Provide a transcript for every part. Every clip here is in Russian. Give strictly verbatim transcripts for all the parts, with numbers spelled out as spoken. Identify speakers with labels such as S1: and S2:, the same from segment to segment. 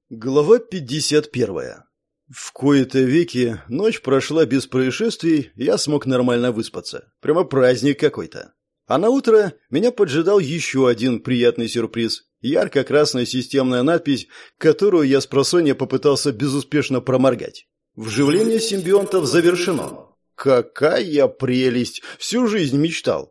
S1: Глава пятьдесят первая. В кои-то веки ночь прошла без происшествий, я смог нормально выспаться. Прямо праздник какой-то. А на утро меня поджидал еще один приятный сюрприз. Ярко-красная системная надпись, которую я с просонья попытался безуспешно проморгать. Вживление симбионтов завершено. Какая прелесть! Всю жизнь мечтал.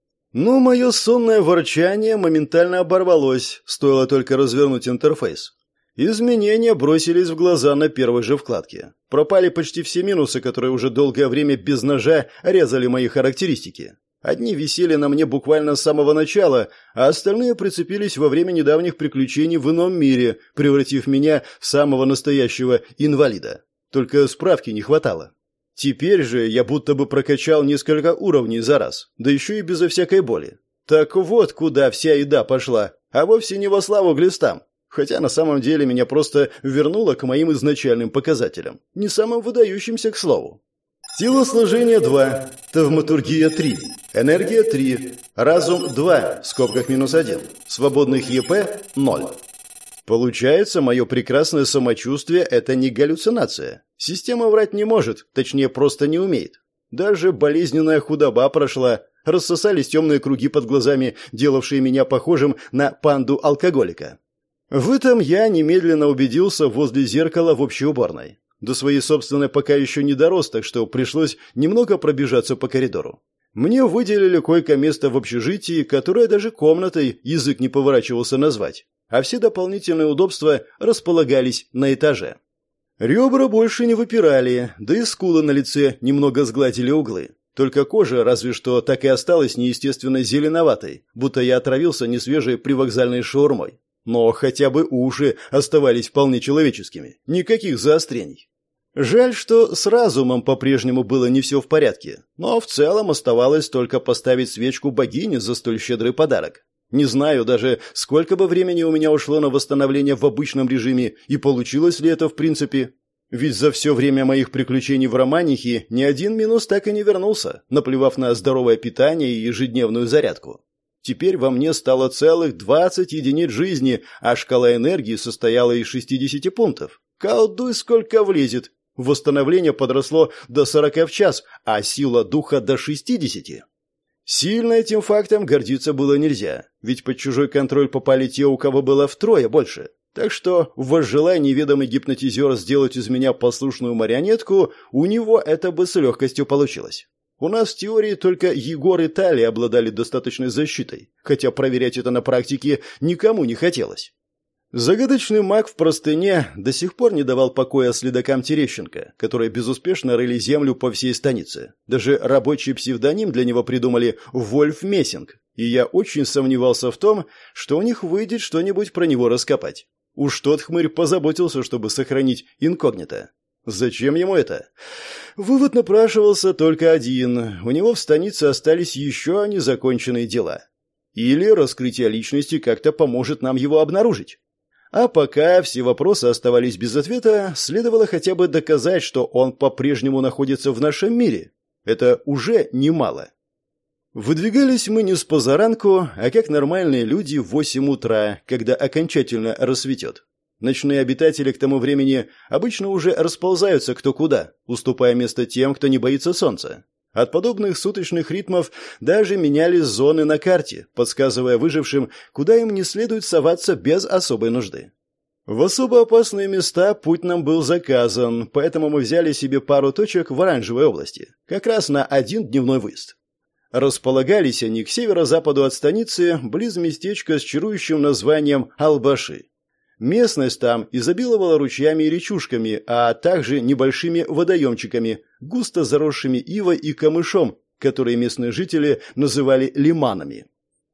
S1: Но мое сонное ворчание моментально оборвалось, стоило только развернуть интерфейс. Изменения бросились в глаза на первой же вкладке. Пропали почти все минусы, которые уже долгое время без ножа резали мои характеристики. Одни висели на мне буквально с самого начала, а остальные прицепились во время недавних приключений в ином мире, превратив меня в самого настоящего инвалида. Только справки не хватало. Теперь же я будто бы прокачал несколько уровней за раз, да еще и безо всякой боли. Так вот куда вся еда пошла, а вовсе не во славу глистам. Хотя на самом деле меня просто вернуло к моим изначальным показателям, не самым выдающимся, к слову. Телосложение два, тавматургия три, энергия три, разум два, в скобках минус один, свободных ЕП ноль. Получается, мое прекрасное самочувствие – это не галлюцинация. Система врать не может, точнее просто не умеет. Даже болезненная худоба прошла, рассосались темные круги под глазами, делавшие меня похожим на панду-алкоголика. В этом я немедленно убедился возле зеркала в общей уборной. До своей собственной пока еще не дорос, так что пришлось немного пробежаться по коридору. Мне выделили койко-место в общежитии, которое даже комнатой язык не поворачивался назвать, а все дополнительные удобства располагались на этаже. Ребра больше не выпирали, да и скулы на лице немного сгладили углы. Только кожа разве что так и осталась неестественно зеленоватой, будто я отравился несвежей привокзальной шаурмой. Но хотя бы уши оставались вполне человеческими. Никаких заострений. Жаль, что с разумом по-прежнему было не все в порядке. Но в целом оставалось только поставить свечку богине за столь щедрый подарок. Не знаю даже, сколько бы времени у меня ушло на восстановление в обычном режиме, и получилось ли это в принципе. Ведь за все время моих приключений в Романихе ни один минус так и не вернулся, наплевав на здоровое питание и ежедневную зарядку. Теперь во мне стало целых двадцать единиц жизни, а шкала энергии состояла из шестидесяти пунктов. Колдуй, сколько влезет. Восстановление подросло до сорока в час, а сила духа до шестидесяти. Сильно этим фактом гордиться было нельзя, ведь под чужой контроль попали те, у кого было втрое больше. Так что, возжелая неведомый гипнотизер сделать из меня послушную марионетку, у него это бы с легкостью получилось. У нас в теории только Егор и Талия обладали достаточной защитой, хотя проверять это на практике никому не хотелось. Загадочный маг в простыне до сих пор не давал покоя следакам Терещенко, которые безуспешно рыли землю по всей станице. Даже рабочий псевдоним для него придумали «Вольф Мессинг», и я очень сомневался в том, что у них выйдет что-нибудь про него раскопать. Уж тот хмырь позаботился, чтобы сохранить инкогнито. Зачем ему это? Вывод напрашивался только один. У него в станице остались еще незаконченные дела. Или раскрытие личности как-то поможет нам его обнаружить. А пока все вопросы оставались без ответа, следовало хотя бы доказать, что он по-прежнему находится в нашем мире. Это уже немало. Выдвигались мы не с позаранку, а как нормальные люди в восемь утра, когда окончательно рассветет. Ночные обитатели к тому времени обычно уже расползаются кто куда, уступая место тем, кто не боится солнца. От подобных суточных ритмов даже менялись зоны на карте, подсказывая выжившим, куда им не следует соваться без особой нужды. В особо опасные места путь нам был заказан, поэтому мы взяли себе пару точек в Оранжевой области, как раз на один дневной выезд. Располагались они к северо-западу от станицы, близ местечка с чарующим названием Албаши. Местность там изобиловала ручьями и речушками, а также небольшими водоемчиками, густо заросшими ивой и камышом, которые местные жители называли лиманами.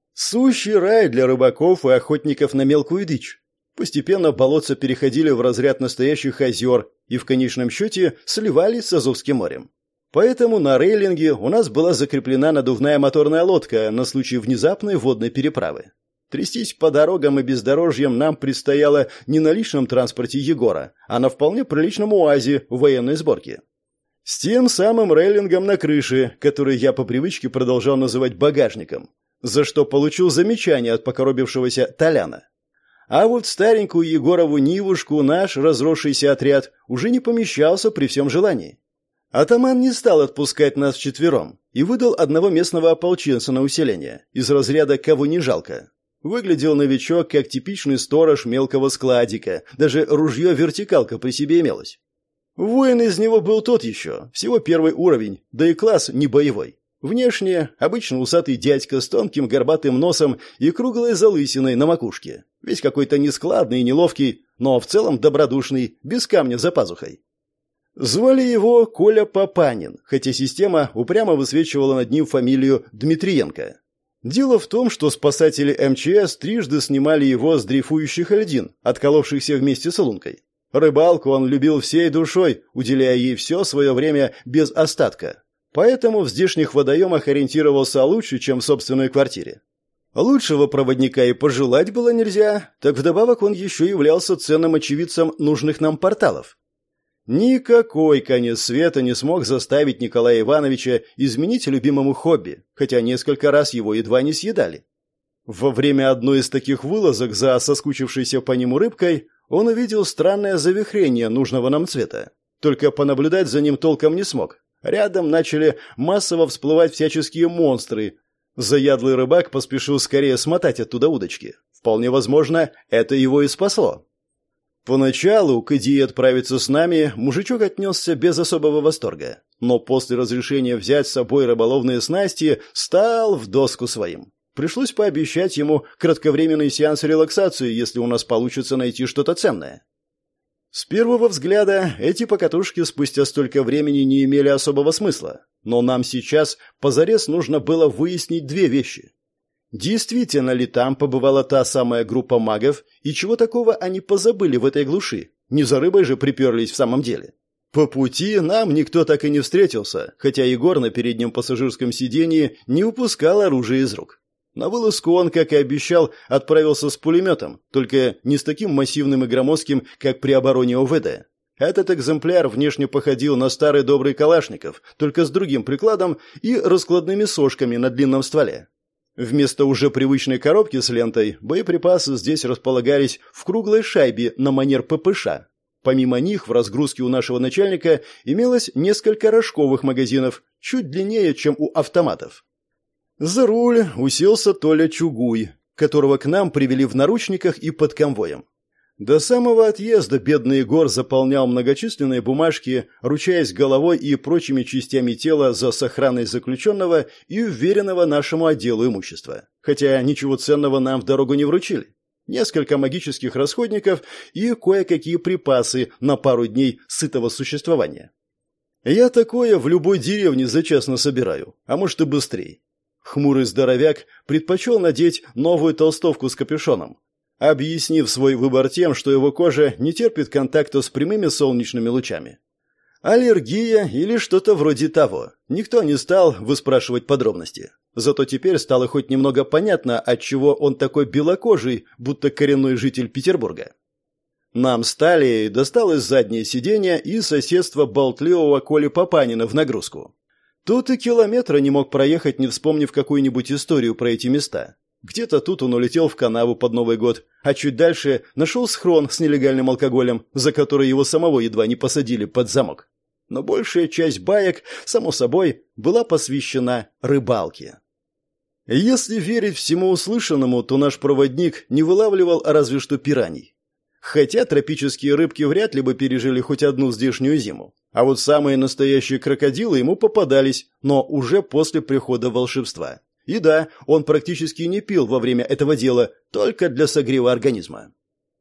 S1: Сущий рай для рыбаков и охотников на мелкую дичь. Постепенно болотца переходили в разряд настоящих озер и в конечном счете сливались с Азовским морем. Поэтому на рейлинге у нас была закреплена надувная моторная лодка на случай внезапной водной переправы. Трястись по дорогам и бездорожьям нам предстояло не на личном транспорте Егора, а на вполне приличном УАЗе в военной сборке. С тем самым рейлингом на крыше, который я по привычке продолжал называть багажником, за что получил замечание от покоробившегося Толяна. А вот в старенькую Егорову Нивушку наш разросшийся отряд уже не помещался при всем желании. Атаман не стал отпускать нас вчетвером и выдал одного местного ополченца на усиление, из разряда «кого не жалко». Выглядел новичок как типичный сторож мелкого складика, даже ружье-вертикалка при себе имелось. Воин из него был тот еще, всего первый уровень, да и класс не боевой. Внешне обычно усатый дядька с тонким горбатым носом и круглой залысиной на макушке. Весь какой-то нескладный и неловкий, но в целом добродушный, без камня за пазухой. Звали его Коля Папанин, хотя система упрямо высвечивала над ним фамилию Дмитриенко. Дело в том, что спасатели эм че эс трижды снимали его с дрейфующих льдин, отколовшихся вместе с лункой. Рыбалку он любил всей душой, уделяя ей все свое время без остатка. Поэтому в здешних водоемах ориентировался лучше, чем в собственной квартире. Лучшего проводника и пожелать было нельзя, так вдобавок он еще являлся ценным очевидцем нужных нам порталов. Никакой конец света не смог заставить Николая Ивановича изменить любимому хобби, хотя несколько раз его едва не съедали. Во время одной из таких вылазок за соскучившейся по нему рыбкой он увидел странное завихрение нужного нам цвета. Только понаблюдать за ним толком не смог. Рядом начали массово всплывать всяческие монстры. Заядлый рыбак поспешил скорее смотать оттуда удочки. Вполне возможно, это его и спасло. Поначалу к идее отправиться с нами мужичок отнесся без особого восторга, но после разрешения взять с собой рыболовные снасти стал в доску своим. Пришлось пообещать ему кратковременный сеанс релаксации, если у нас получится найти что-то ценное. С первого взгляда эти покатушки спустя столько времени не имели особого смысла, но нам сейчас позарез нужно было выяснить две вещи. Действительно ли там побывала та самая группа магов, и чего такого они позабыли в этой глуши? Не за рыбой же приперлись в самом деле. По пути нам никто так и не встретился, хотя Егор на переднем пассажирском сидении не упускал оружие из рук. На вылазку он, как и обещал, отправился с пулеметом, только не с таким массивным и громоздким, как при обороне о вэ дэ. Этот экземпляр внешне походил на старый добрый калашников, только с другим прикладом и раскладными сошками на длинном стволе. Вместо уже привычной коробки с лентой, боеприпасы здесь располагались в круглой шайбе на манер пэ пэ ша. Помимо них в разгрузке у нашего начальника имелось несколько рожковых магазинов, чуть длиннее, чем у автоматов. За руль уселся Толя Чугуй, которого к нам привели в наручниках и под конвоем. До самого отъезда бедный Егор заполнял многочисленные бумажки, ручаясь головой и прочими частями тела за сохранность заключенного и уверенного нашему отделу имущества. Хотя ничего ценного нам в дорогу не вручили. Несколько магических расходников и кое-какие припасы на пару дней сытого существования. Я такое в любой деревне за час насобираю, а может и быстрее. Хмурый здоровяк предпочел надеть новую толстовку с капюшоном, объяснив свой выбор тем, что его кожа не терпит контакта с прямыми солнечными лучами. Аллергия или что-то вроде того. Никто не стал выспрашивать подробности. Зато теперь стало хоть немного понятно, отчего он такой белокожий, будто коренной житель Петербурга. Нам стали досталось заднее сиденье и соседство болтливого Коли Папанина в нагрузку. Тут и километра не мог проехать, не вспомнив какую-нибудь историю про эти места. Где-то тут он улетел в канаву под Новый год, а чуть дальше нашел схрон с нелегальным алкоголем, за который его самого едва не посадили под замок. Но большая часть баек, само собой, была посвящена рыбалке. Если верить всему услышанному, то наш проводник не вылавливал разве что пираний. Хотя тропические рыбки вряд ли бы пережили хоть одну здешнюю зиму. А вот самые настоящие крокодилы ему попадались, но уже после прихода волшебства. И да, он практически не пил во время этого дела, только для согрева организма.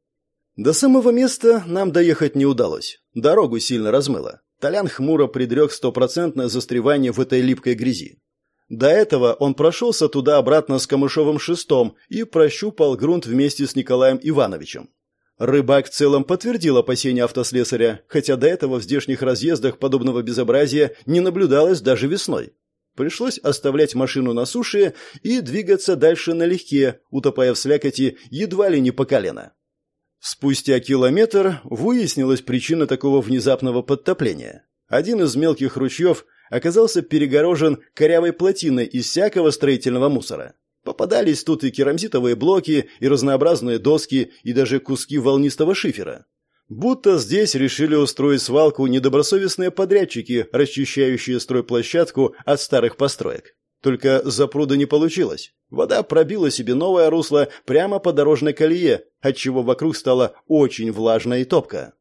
S1: До самого места нам доехать не удалось. Дорогу сильно размыло. Толян хмуро предрек стопроцентное застревание в этой липкой грязи. До этого он прошелся туда-обратно с камышовым шестом и прощупал грунт вместе с Николаем Ивановичем. Рыбак в целом подтвердил опасения автослесаря, хотя до этого в здешних разъездах подобного безобразия не наблюдалось даже весной. Пришлось оставлять машину на суше и двигаться дальше налегке, утопая в слякоти едва ли не по колено. Спустя километр выяснилась причина такого внезапного подтопления. Один из мелких ручьев оказался перегорожен корявой плотиной из всякого строительного мусора. Попадались тут и керамзитовые блоки, и разнообразные доски, и даже куски волнистого шифера. Будто здесь решили устроить свалку недобросовестные подрядчики, расчищающие стройплощадку от старых построек. Только запруда не получилось. Вода пробила себе новое русло прямо по дорожной колее, отчего вокруг стало очень влажно и топко.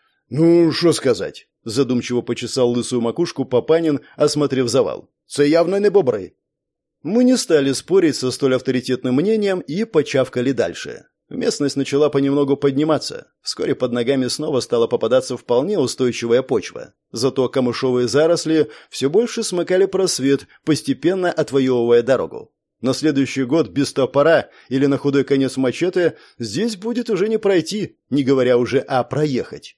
S1: «Ну, что сказать?» – задумчиво почесал лысую макушку Папанин, осмотрев завал. «Це явно не бобры». Мы не стали спорить со столь авторитетным мнением и почавкали дальше. Местность начала понемногу подниматься. Вскоре под ногами снова стала попадаться вполне устойчивая почва. Зато камышовые заросли все больше смыкали просвет, постепенно отвоевывая дорогу. На следующий год без топора или на худой конец мачете здесь будет уже не пройти, не говоря уже о проехать.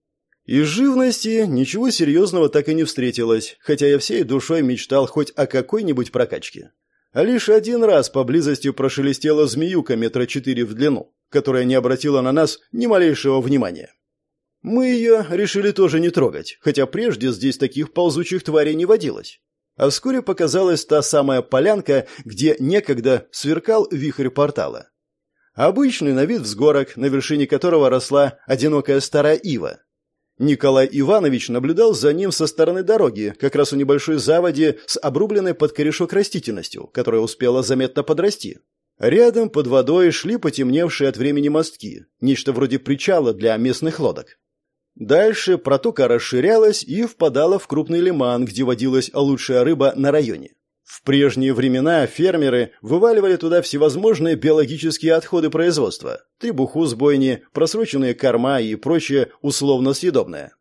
S1: Из живности ничего серьезного так и не встретилось, хотя я всей душой мечтал хоть о какой-нибудь прокачке. А лишь один раз поблизости прошелестела змеюка метра четыре в длину, которая не обратила на нас ни малейшего внимания. Мы ее решили тоже не трогать, хотя прежде здесь таких ползучих тварей не водилось. А вскоре показалась та самая полянка, где некогда сверкал вихрь портала. Обычный на вид взгорок, на вершине которого росла одинокая старая ива. Николай Иванович наблюдал за ним со стороны дороги, как раз у небольшой заводи с обрубленной под корешок растительностью, которая успела заметно подрасти. Рядом под водой шли потемневшие от времени мостки, нечто вроде причала для местных лодок. Дальше протока расширялась и впадала в крупный лиман, где водилась лучшая рыба на районе. В прежние времена фермеры вываливали туда всевозможные биологические отходы производства, требуху с бойни, просроченные корма и прочее условно-съедобное.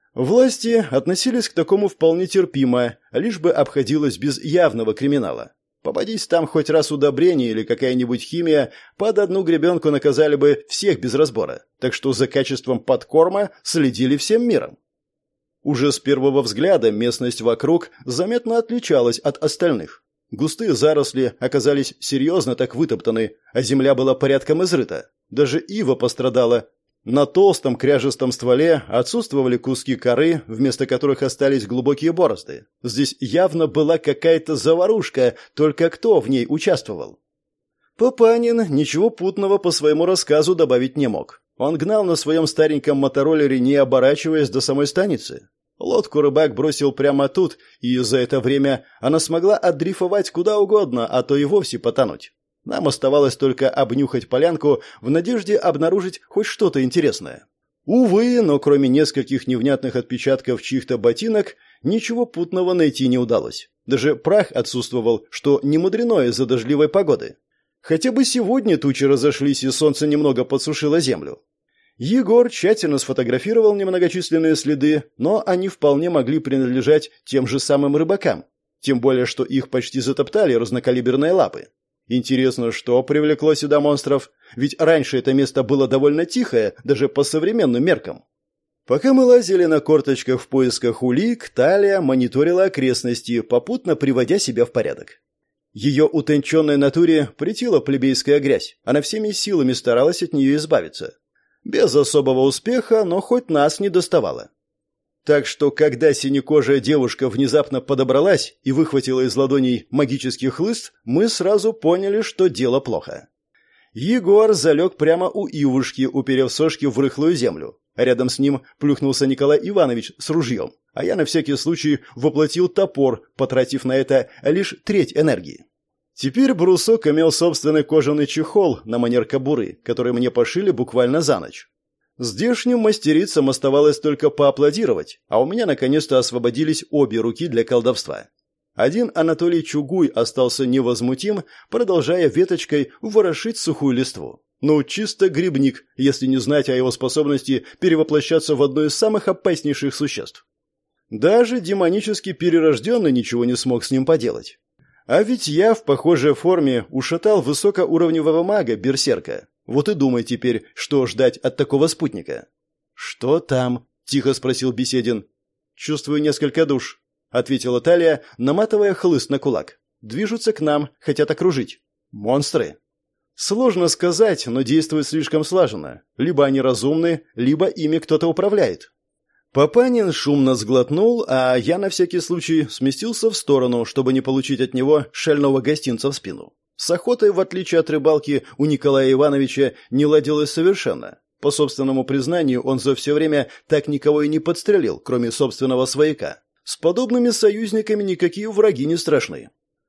S1: Власти относились к такому вполне терпимо, лишь бы обходилось без явного криминала. Попадись там хоть раз удобрение или какая-нибудь химия, под одну гребенку наказали бы всех без разбора, так что за качеством подкорма следили всем миром. Уже с первого взгляда местность вокруг заметно отличалась от остальных. Густые заросли оказались серьезно так вытоптаны, а земля была порядком изрыта. Даже ива пострадала. На толстом кряжестом стволе отсутствовали куски коры, вместо которых остались глубокие борозды. Здесь явно была какая-то заварушка, только кто в ней участвовал? Папанин ничего путного по своему рассказу добавить не мог. Он гнал на своем стареньком мотороллере, не оборачиваясь до самой станицы. Лодку рыбак бросил прямо тут, и за это время она смогла отдрифовать куда угодно, а то и вовсе потонуть. Нам оставалось только обнюхать полянку в надежде обнаружить хоть что-то интересное. Увы, но кроме нескольких невнятных отпечатков чьих-то ботинок, ничего путного найти не удалось. Даже прах отсутствовал, что не мудрено из-за дождливой погоды. Хотя бы сегодня тучи разошлись, и солнце немного подсушило землю. Егор тщательно сфотографировал немногочисленные следы, но они вполне могли принадлежать тем же самым рыбакам. Тем более, что их почти затоптали разнокалиберные лапы. Интересно, что привлекло сюда монстров? Ведь раньше это место было довольно тихое, даже по современным меркам. Пока мы лазили на корточках в поисках улик, Талия мониторила окрестности, попутно приводя себя в порядок. Ее утонченной натуре претила плебейская грязь. Она всеми силами старалась от нее избавиться. Без особого успеха, но хоть нас не доставала. Так что, когда синекожая девушка внезапно подобралась и выхватила из ладоней магический хлыст, мы сразу поняли, что дело плохо. Егор залег прямо у Ивушки, уперев сошки в рыхлую землю. А рядом с ним плюхнулся Николай Иванович с ружьем, а я на всякий случай воплотил топор, потратив на это лишь треть энергии. Теперь брусок имел собственный кожаный чехол на манер кобуры, который мне пошили буквально за ночь. Здешним мастерицам оставалось только поаплодировать, а у меня наконец-то освободились обе руки для колдовства. Один Анатолий Чугуй остался невозмутим, продолжая веточкой ворошить сухую листву. Ну, чисто грибник, если не знать о его способности перевоплощаться в одно из самых опаснейших существ. Даже демонически перерожденный ничего не смог с ним поделать. А ведь я в похожей форме ушатал высокоуровневого мага-берсерка. Вот и думай теперь, что ждать от такого спутника. «Что там?» – тихо спросил Беседин. «Чувствую несколько душ», – ответила Талия, наматывая хлыст на кулак. «Движутся к нам, хотят окружить. Монстры». Сложно сказать, но действуют слишком слаженно. Либо они разумны, либо ими кто-то управляет. Папанин шумно сглотнул, а я на всякий случай сместился в сторону, чтобы не получить от него шального гостинца в спину. С охотой, в отличие от рыбалки, у Николая Ивановича не ладилось совершенно. По собственному признанию, он за все время так никого и не подстрелил, кроме собственного свояка. С подобными союзниками никакие враги не страшны.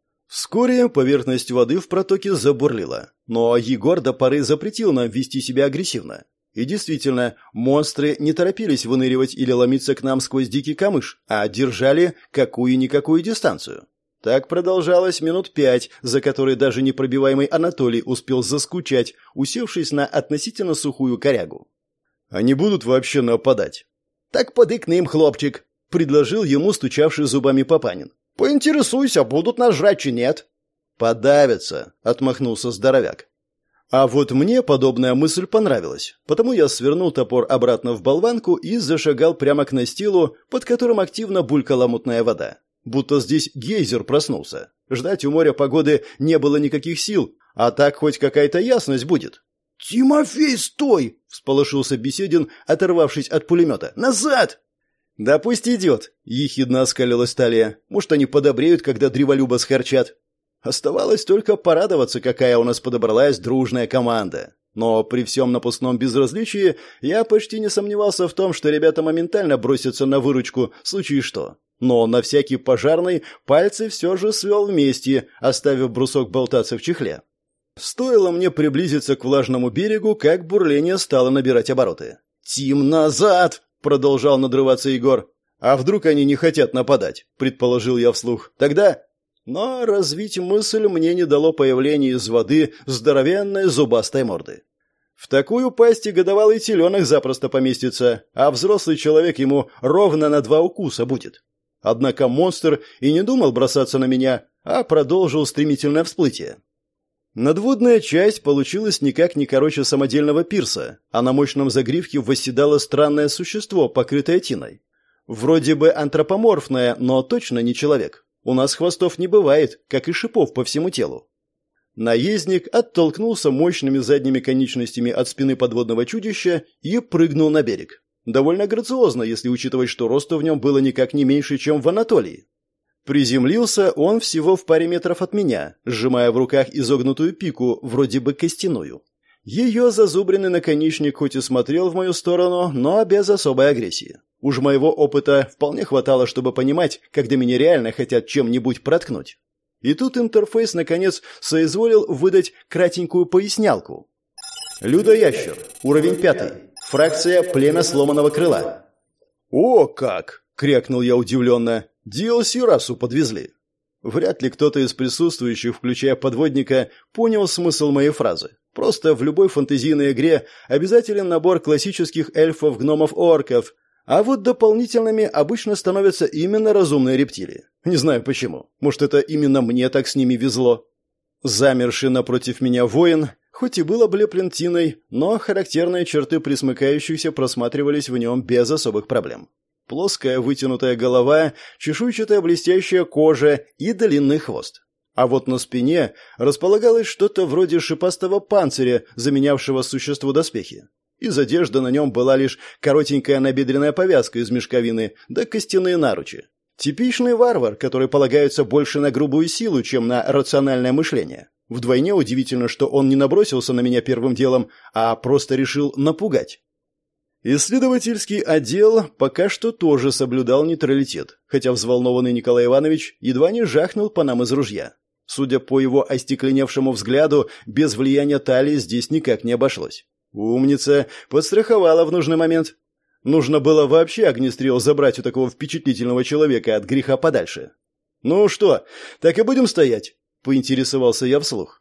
S1: Вскоре поверхность воды в протоке забурлила, но Егор до поры запретил нам вести себя агрессивно. И действительно, монстры не торопились выныривать или ломиться к нам сквозь дикий камыш, а держали какую-никакую дистанцию. Так продолжалось минут пять, за которые даже непробиваемый Анатолий успел заскучать, усевшись на относительно сухую корягу. «Они будут вообще нападать?» «Так подыкни им, хлопчик», — предложил ему стучавший зубами Папанин. «Поинтересуйся, будут нас жрать, чи нет?» «Подавятся», — отмахнулся здоровяк. А вот мне подобная мысль понравилась, потому я свернул топор обратно в болванку и зашагал прямо к настилу, под которым активно булькала мутная вода. Будто здесь гейзер проснулся. Ждать у моря погоды не было никаких сил, а так хоть какая-то ясность будет. «Тимофей, стой!» — всполошился Беседин, оторвавшись от пулемета. «Назад!» «Да пусть идет!» — ехидно оскалилась Талия. «Может, они подобреют, когда древолюба схарчат?» Оставалось только порадоваться, какая у нас подобралась дружная команда. Но при всем напускном безразличии я почти не сомневался в том, что ребята моментально бросятся на выручку, в случае что. Но на всякий пожарный пальцы все же свел вместе, оставив брусок болтаться в чехле. Стоило мне приблизиться к влажному берегу, как бурление стало набирать обороты. «Тим, назад!» — продолжал надрываться Егор. «А вдруг они не хотят нападать?» — предположил я вслух. «Тогда...» Но развить мысль мне не дало появление из воды здоровенной зубастой морды. В такую пасть и годовалый теленок запросто поместится, а взрослый человек ему ровно на два укуса будет. Однако монстр и не думал бросаться на меня, а продолжил стремительное всплытие. Надводная часть получилась никак не короче самодельного пирса, а на мощном загривке восседало странное существо, покрытое тиной. Вроде бы антропоморфное, но точно не человек. У нас хвостов не бывает, как и шипов по всему телу. Наездник оттолкнулся мощными задними конечностями от спины подводного чудища и прыгнул на берег. Довольно грациозно, если учитывать, что росту в нем было никак не меньше, чем в Анатолии. Приземлился он всего в паре метров от меня, сжимая в руках изогнутую пику, вроде бы костяную. Ее зазубренный наконечник хоть и смотрел в мою сторону, но без особой агрессии. Уж моего опыта вполне хватало, чтобы понимать, когда меня реально хотят чем-нибудь проткнуть. И тут интерфейс, наконец, соизволил выдать кратенькую пояснялку. Людоящер. Уровень пятый. Фракция племя сломанного крыла. «О, как!» — крякнул я удивленно. «ди эл си-расу подвезли». Вряд ли кто-то из присутствующих, включая подводника, понял смысл моей фразы. Просто в любой фэнтезийной игре обязателен набор классических эльфов, гномов, орков, а вот дополнительными обычно становятся именно разумные рептилии. Не знаю почему. Может, это именно мне так с ними везло. Замерший напротив меня воин, хоть и был облеплен тиной, но характерные черты присмыкающихся просматривались в нем без особых проблем. Плоская вытянутая голова, чешуйчатая блестящая кожа и длинный хвост. А вот на спине располагалось что-то вроде шипастого панциря, заменявшего существу доспехи. Из одежды на нем была лишь коротенькая набедренная повязка из мешковины, да костяные наручи. Типичный варвар, который полагается больше на грубую силу, чем на рациональное мышление. Вдвойне удивительно, что он не набросился на меня первым делом, а просто решил напугать. Исследовательский отдел пока что тоже соблюдал нейтралитет, хотя взволнованный Николай Иванович едва не жахнул по нам из ружья. Судя по его остекленевшему взгляду, без влияния Талии здесь никак не обошлось. Умница, подстраховала в нужный момент. Нужно было вообще огнестрел забрать у такого впечатлительного человека от греха подальше. «Ну что, так и будем стоять?» — поинтересовался я вслух.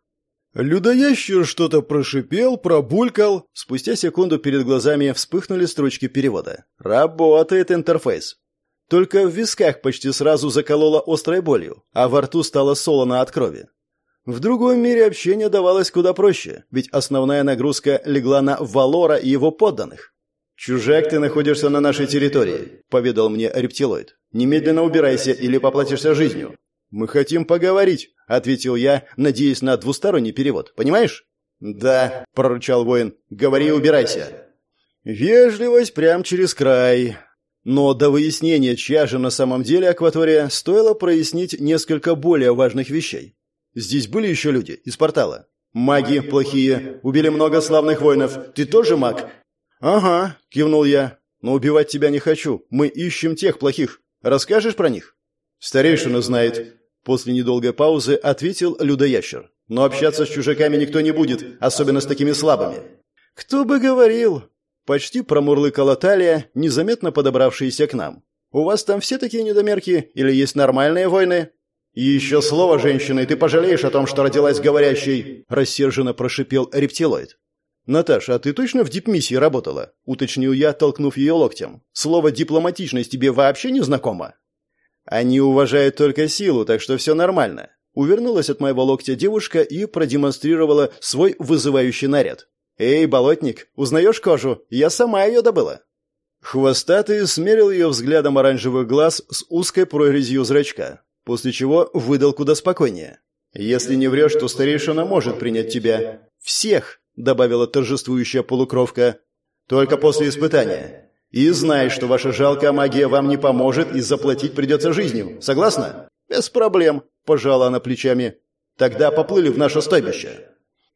S1: Людоящер что-то прошипел, пробулькал. Спустя секунду перед глазами вспыхнули строчки перевода. Работает интерфейс. Только в висках почти сразу закололо острой болью, а во рту стало солоно от крови. В другом мире общение давалось куда проще, ведь основная нагрузка легла на Валора и его подданных. «Чужак, ты находишься на нашей территории», — поведал мне рептилоид. «Немедленно убирайся или поплатишься жизнью». «Мы хотим поговорить», — ответил я, надеясь на двусторонний перевод. «Понимаешь?» «Да», — прорычал воин. «Говори и убирайся». Вежливость прям через край. Но до выяснения, чья же на самом деле акватория, стоило прояснить несколько более важных вещей. Здесь были еще люди из портала? Маги плохие. Убили много славных воинов. Ты тоже маг? Ага, кивнул я. Но убивать тебя не хочу. Мы ищем тех плохих. Расскажешь про них? Старейшина знает. После недолгой паузы ответил людоящер. Но общаться с чужаками никто не будет, особенно с такими слабыми. Кто бы говорил? Почти промурлыкала Талия, незаметно подобравшаяся к нам. У вас там все такие недомерки или есть нормальные воины? И еще слово, женщина, и ты пожалеешь о том, что родилась говорящей, рассерженно прошипел рептилоид. «Наташа, а ты точно в дипмиссии работала?» — уточнил я, толкнув ее локтем. «Слово «дипломатичность» тебе вообще не знакомо?» «Они уважают только силу, так что все нормально». Увернулась от моего локтя девушка и продемонстрировала свой вызывающий наряд. «Эй, болотник, узнаешь кожу? Я сама ее добыла». Хвостатый смерил ее взглядом оранжевых глаз с узкой прорезью зрачка, после чего выдал куда спокойнее. «Если не врешь, то старейшина может принять тебя. Всех!» — добавила торжествующая полукровка. «Только после испытания. И знай, что ваша жалкая магия вам не поможет и заплатить придется жизнью. Согласна?» «Без проблем», — пожала она плечами. «Тогда поплыли в наше стойбище».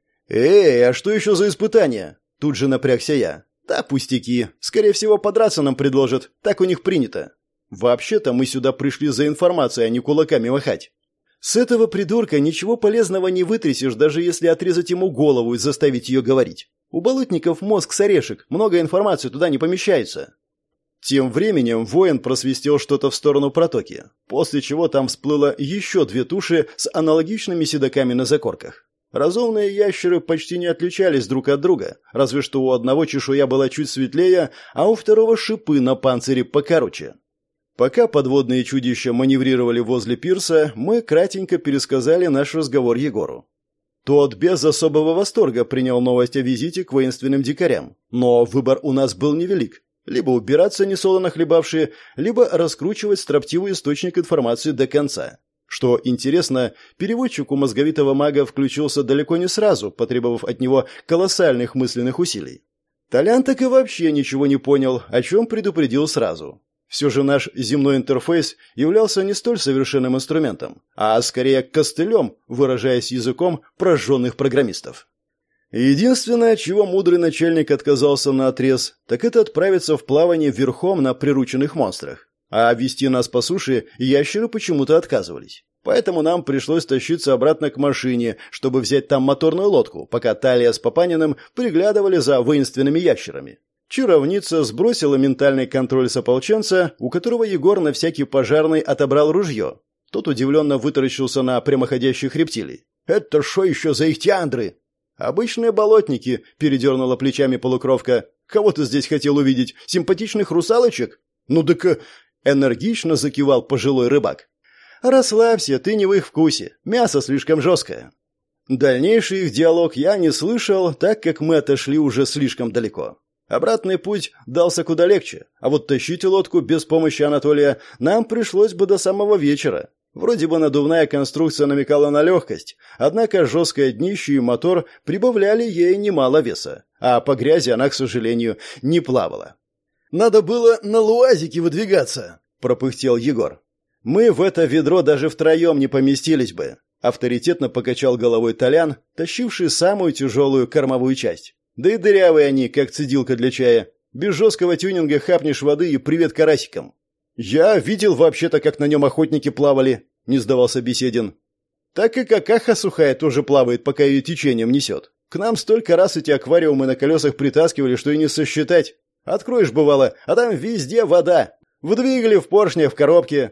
S1: «Эй, а что еще за испытания?» Тут же напрягся я. «Да пустяки. Скорее всего, подраться нам предложат. Так у них принято. Вообще-то мы сюда пришли за информацией, а не кулаками махать. С этого придурка ничего полезного не вытрясешь, даже если отрезать ему голову и заставить ее говорить. У болотников мозг с орешек, много информации туда не помещается». Тем временем воин просвистел что-то в сторону протоки, после чего там всплыло еще две туши с аналогичными седоками на закорках. Разумные ящеры почти не отличались друг от друга, разве что у одного чешуя была чуть светлее, а у второго шипы на панцире покороче. Пока подводные чудища маневрировали возле пирса, мы кратенько пересказали наш разговор Егору. Тот без особого восторга принял новость о визите к воинственным дикарям, но выбор у нас был невелик. Либо убираться несолоно хлебавшие, либо раскручивать строптивый источник информации до конца. Что интересно, переводчик у мозговитого мага включился далеко не сразу, потребовав от него колоссальных мысленных усилий. Толян так и вообще ничего не понял, о чем предупредил сразу. Все же наш земной интерфейс являлся не столь совершенным инструментом, а скорее костылем, выражаясь языком прожженных программистов. Единственное, чего мудрый начальник отказался наотрез, так это отправиться в плавание верхом на прирученных монстрах. А вести нас по суше ящеры почему-то отказывались. Поэтому нам пришлось тащиться обратно к машине, чтобы взять там моторную лодку, пока Талия с Папаниным приглядывали за воинственными ящерами. Чаровница сбросила ментальный контроль с ополченца, у которого Егор на всякий пожарный отобрал ружье. Тот удивленно вытаращился на прямоходящих рептилий. «Это шо еще за ихтиандры?» «Обычные болотники», — передернула плечами полукровка. «Кого ты здесь хотел увидеть? Симпатичных русалочек?» «Ну так...» — энергично закивал пожилой рыбак. «Расслабься, ты не в их вкусе. Мясо слишком жесткое». Дальнейший их диалог я не слышал, так как мы отошли уже слишком далеко. Обратный путь дался куда легче, а вот тащить лодку без помощи Анатолия нам пришлось бы до самого вечера. Вроде бы надувная конструкция намекала на легкость, однако жесткое днище и мотор прибавляли ей немало веса, а по грязи она, к сожалению, не плавала. «Надо было на луазике выдвигаться», — пропыхтел Егор. «Мы в это ведро даже втроем не поместились бы», — авторитетно покачал головой Толян, тащивший самую тяжелую кормовую часть. «Да и дырявые они, как цедилка для чая. Без жесткого тюнинга хапнешь воды и привет карасикам». «Я видел вообще-то, как на нем охотники плавали», — не сдавался Беседин. «Так и какаха сухая тоже плавает, пока ее течением несет. К нам столько раз эти аквариумы на колесах притаскивали, что и не сосчитать. Откроешь, бывало, а там везде вода. В двигателе, в поршне, в коробке».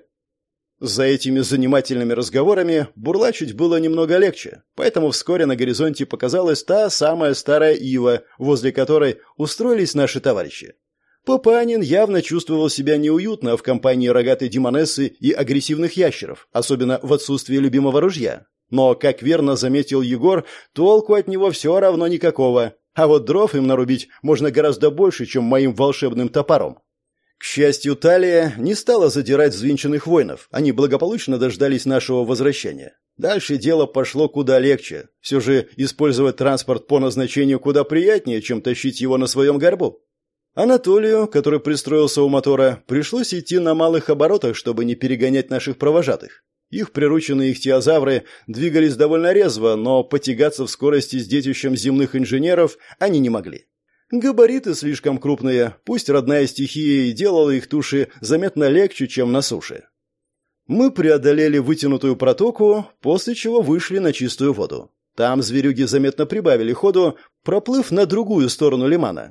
S1: За этими занимательными разговорами бурлачить было немного легче, поэтому вскоре на горизонте показалась та самая старая ива, возле которой устроились наши товарищи. Папанин явно чувствовал себя неуютно в компании рогатой демонессы и агрессивных ящеров, особенно в отсутствии любимого ружья. Но, как верно заметил Егор, толку от него все равно никакого, а вот дров им нарубить можно гораздо больше, чем моим волшебным топором. К счастью, Талия не стала задирать взвинченных воинов, они благополучно дождались нашего возвращения. Дальше дело пошло куда легче, все же использовать транспорт по назначению куда приятнее, чем тащить его на своем горбу. Анатолию, который пристроился у мотора, пришлось идти на малых оборотах, чтобы не перегонять наших провожатых. Их прирученные ихтиозавры двигались довольно резво, но потягаться в скорости с детищем земных инженеров они не могли. Габариты слишком крупные, пусть родная стихия и делала их туши заметно легче, чем на суше. Мы преодолели вытянутую протоку, после чего вышли на чистую воду. Там зверюги заметно прибавили ходу, проплыв на другую сторону лимана.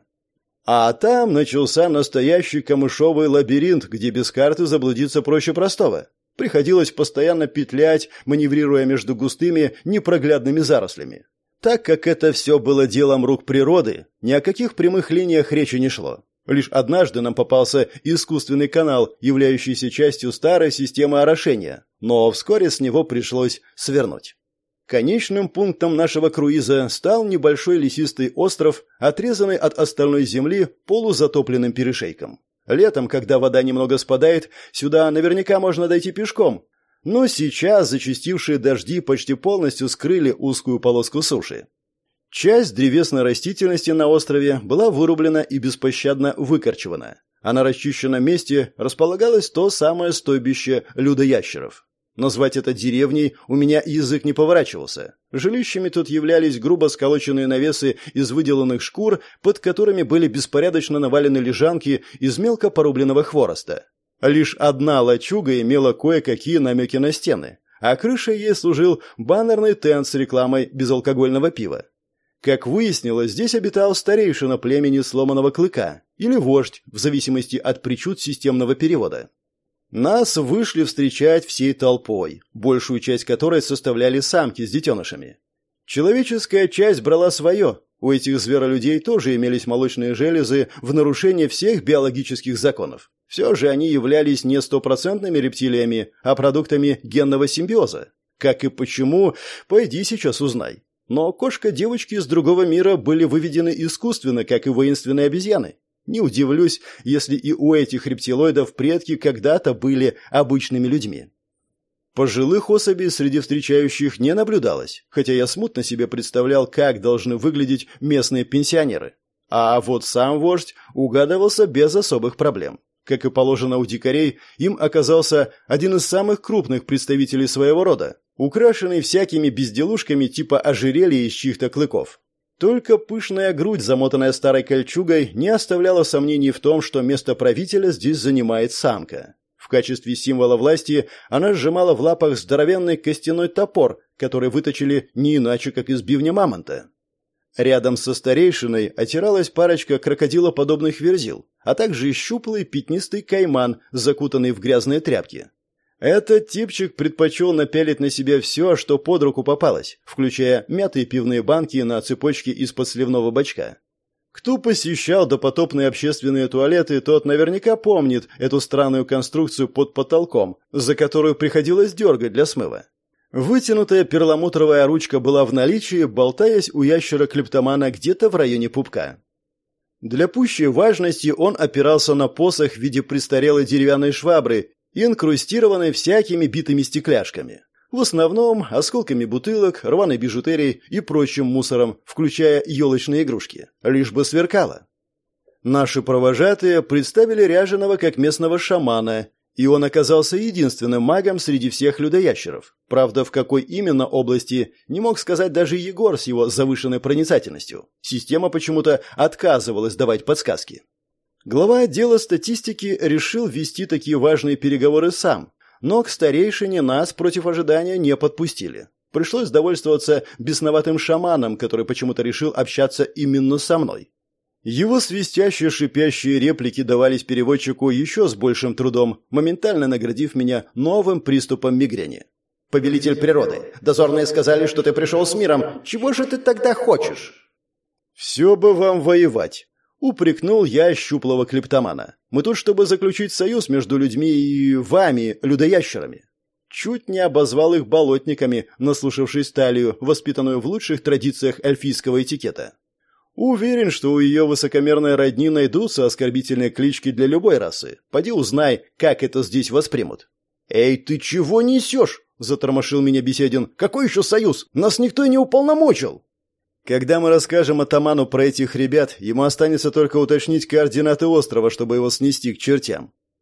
S1: А там начался настоящий камышовый лабиринт, где без карты заблудиться проще простого. Приходилось постоянно петлять, маневрируя между густыми, непроглядными зарослями. Так как это все было делом рук природы, ни о каких прямых линиях речи не шло. Лишь однажды нам попался искусственный канал, являющийся частью старой системы орошения, но вскоре с него пришлось свернуть. Конечным пунктом нашего круиза стал небольшой лесистый остров, отрезанный от остальной земли полузатопленным перешейком. Летом, когда вода немного спадает, сюда наверняка можно дойти пешком, но сейчас зачастившие дожди почти полностью скрыли узкую полоску суши. Часть древесной растительности на острове была вырублена и беспощадно выкорчевана, а на расчищенном месте располагалось то самое стойбище людоящеров. Назвать это деревней у меня язык не поворачивался. Жилищами тут являлись грубо сколоченные навесы из выделанных шкур, под которыми были беспорядочно навалены лежанки из мелко порубленного хвороста. Лишь одна лачуга имела кое-какие намеки на стены, а крышей ей служил баннерный тент с рекламой безалкогольного пива. Как выяснилось, здесь обитал старейшина племени сломанного клыка или вождь, в зависимости от причуд системного перевода. Нас вышли встречать всей толпой, большую часть которой составляли самки с детенышами. Человеческая часть брала свое. У этих зверолюдей тоже имелись молочные железы в нарушение всех биологических законов. Все же они являлись не стопроцентными рептилиями, а продуктами генного симбиоза. Как и почему, пойди сейчас узнай. Но кошка-девочки из другого мира были выведены искусственно, как и воинственные обезьяны. Не удивлюсь, если и у этих рептилоидов предки когда-то были обычными людьми. Пожилых особей среди встречающих не наблюдалось, хотя я смутно себе представлял, как должны выглядеть местные пенсионеры. А вот сам вождь угадывался без особых проблем. Как и положено у дикарей, им оказался один из самых крупных представителей своего рода, украшенный всякими безделушками типа ожерелья из чьих-то клыков. Только пышная грудь, замотанная старой кольчугой, не оставляла сомнений в том, что место правителя здесь занимает самка. В качестве символа власти она сжимала в лапах здоровенный костяной топор, который выточили не иначе, как из бивня мамонта. Рядом со старейшиной отиралась парочка крокодилоподобных верзил, а также щуплый пятнистый кайман, закутанный в грязные тряпки. Этот типчик предпочел напялить на себя все, что под руку попалось, включая мятые пивные банки на цепочке из-под сливного бачка. Кто посещал допотопные общественные туалеты, тот наверняка помнит эту странную конструкцию под потолком, за которую приходилось дергать для смыва. Вытянутая перламутровая ручка была в наличии, болтаясь у ящера-клептомана где-то в районе пупка. Для пущей важности он опирался на посох в виде престарелой деревянной швабры, инкрустированной всякими битыми стекляшками. В основном осколками бутылок, рваной бижутерией и прочим мусором, включая елочные игрушки. Лишь бы сверкало. Наши провожатые представили ряженого как местного шамана, и он оказался единственным магом среди всех людоящеров. Правда, в какой именно области, не мог сказать даже Егор с его завышенной проницательностью. Система почему-то отказывалась давать подсказки. Глава отдела статистики решил вести такие важные переговоры сам, но к старейшине нас против ожидания не подпустили. Пришлось довольствоваться бесноватым шаманом, который почему-то решил общаться именно со мной. Его свистящие шипящие реплики давались переводчику еще с большим трудом, моментально наградив меня новым приступом мигрени. «Повелитель природы, дозорные сказали, что ты пришел с миром. Чего же ты тогда хочешь?» «Все бы вам воевать», — упрекнул я щуплого клептомана. «Мы тут, чтобы заключить союз между людьми и вами, людоящерами». Чуть не обозвал их болотниками, наслушавшись талию, воспитанную в лучших традициях эльфийского этикета. Уверен, что у ее высокомерной родни найдутся оскорбительные клички для любой расы. Поди узнай, как это здесь воспримут. «Эй, ты чего несешь?» – затормошил меня Беседин. «Какой еще союз? Нас никто не уполномочил!» «Когда мы расскажем атаману про этих ребят, ему останется только уточнить координаты острова, чтобы его снести к чертям».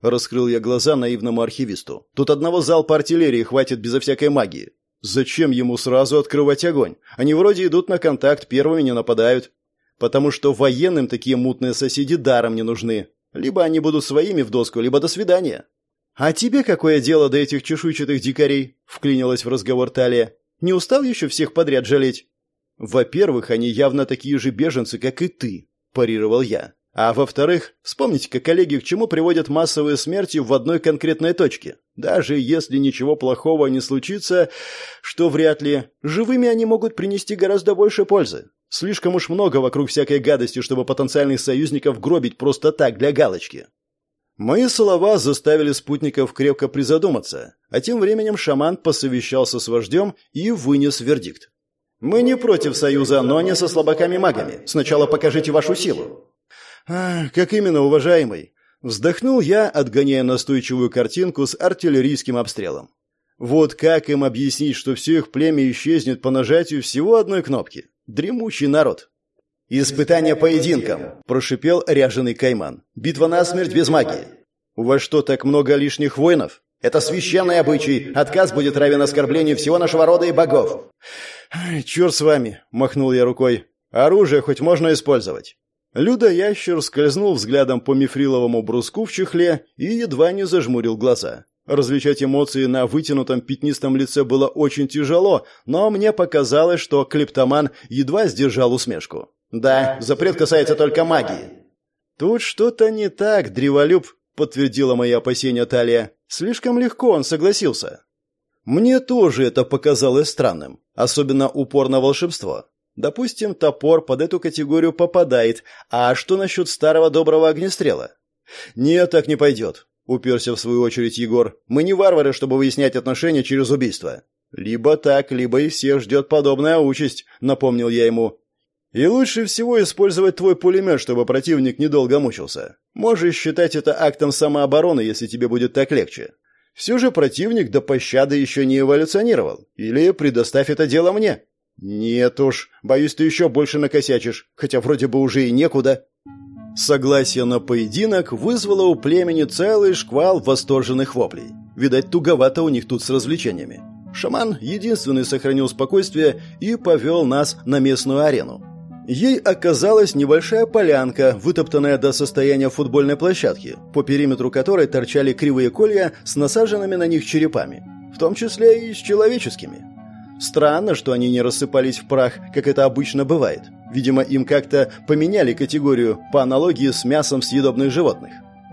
S1: Раскрыл я глаза наивному архивисту. «Тут одного залпа артиллерии хватит безо всякой магии. Зачем ему сразу открывать огонь? Они вроде идут на контакт, первыми не нападают. Потому что военным такие мутные соседи даром не нужны. Либо они будут своими в доску, либо до свидания». «А тебе какое дело до этих чешуйчатых дикарей?» — вклинилась в разговор Талия. «Не устал еще всех подряд жалеть?» «Во-первых, они явно такие же беженцы, как и ты», – парировал я. «А во-вторых, вспомните-ка, коллеги, к чему приводят массовые смерти в одной конкретной точке. Даже если ничего плохого не случится, что вряд ли, живыми они могут принести гораздо больше пользы. Слишком уж много вокруг всякой гадости, чтобы потенциальных союзников гробить просто так, для галочки». Мои слова заставили спутников крепко призадуматься, а тем временем шаман посовещался с вождем и вынес вердикт. «Мы не против союза, но не со слабаками-магами. Сначала покажите вашу силу». «А, как именно, уважаемый?» Вздохнул я, отгоняя настойчивую картинку с артиллерийским обстрелом. Вот как им объяснить, что все их племя исчезнет по нажатию всего одной кнопки? Дремучий народ. «Испытание поединком», – прошипел ряженый кайман. «Битва насмерть без магии». «У вас что, так много лишних воинов?» «Это священный обычай. Отказ будет равен оскорблению всего нашего рода и богов». «Черт с вами», – махнул я рукой. «Оружие хоть можно использовать». Людо-ящер скользнул взглядом по мифриловому бруску в чехле и едва не зажмурил глаза. Различать эмоции на вытянутом пятнистом лице было очень тяжело, но мне показалось, что клептоман едва сдержал усмешку. «Да, запрет касается только магии». «Тут что-то не так, древолюб», — подтвердила мои опасения Талия. «Слишком легко он согласился». Мне тоже это показалось странным, особенно упор на волшебство. Допустим, топор под эту категорию попадает, а что насчет старого доброго огнестрела? «Нет, так не пойдет», — уперся в свою очередь Егор. «Мы не варвары, чтобы выяснять отношения через убийство». «Либо так, либо и всех ждет подобная участь», — напомнил я ему. «И лучше всего использовать твой пулемет, чтобы противник недолго мучился. Можешь считать это актом самообороны, если тебе будет так легче. Все же противник до пощады еще не эволюционировал. Или предоставь это дело мне». «Нет уж, боюсь, ты еще больше накосячишь, хотя вроде бы уже и некуда». Согласие на поединок вызвало у племени целый шквал восторженных воплей. Видать, туговато у них тут с развлечениями. Шаман единственный сохранил спокойствие и повел нас на местную арену. Ей оказалась небольшая полянка, вытоптанная до состояния футбольной площадки, по периметру которой торчали кривые колья с насаженными на них черепами, в том числе и с человеческими. Странно, что они не рассыпались в прах, как это обычно бывает. Видимо, им как-то поменяли категорию по аналогии с мясом съедобных животных.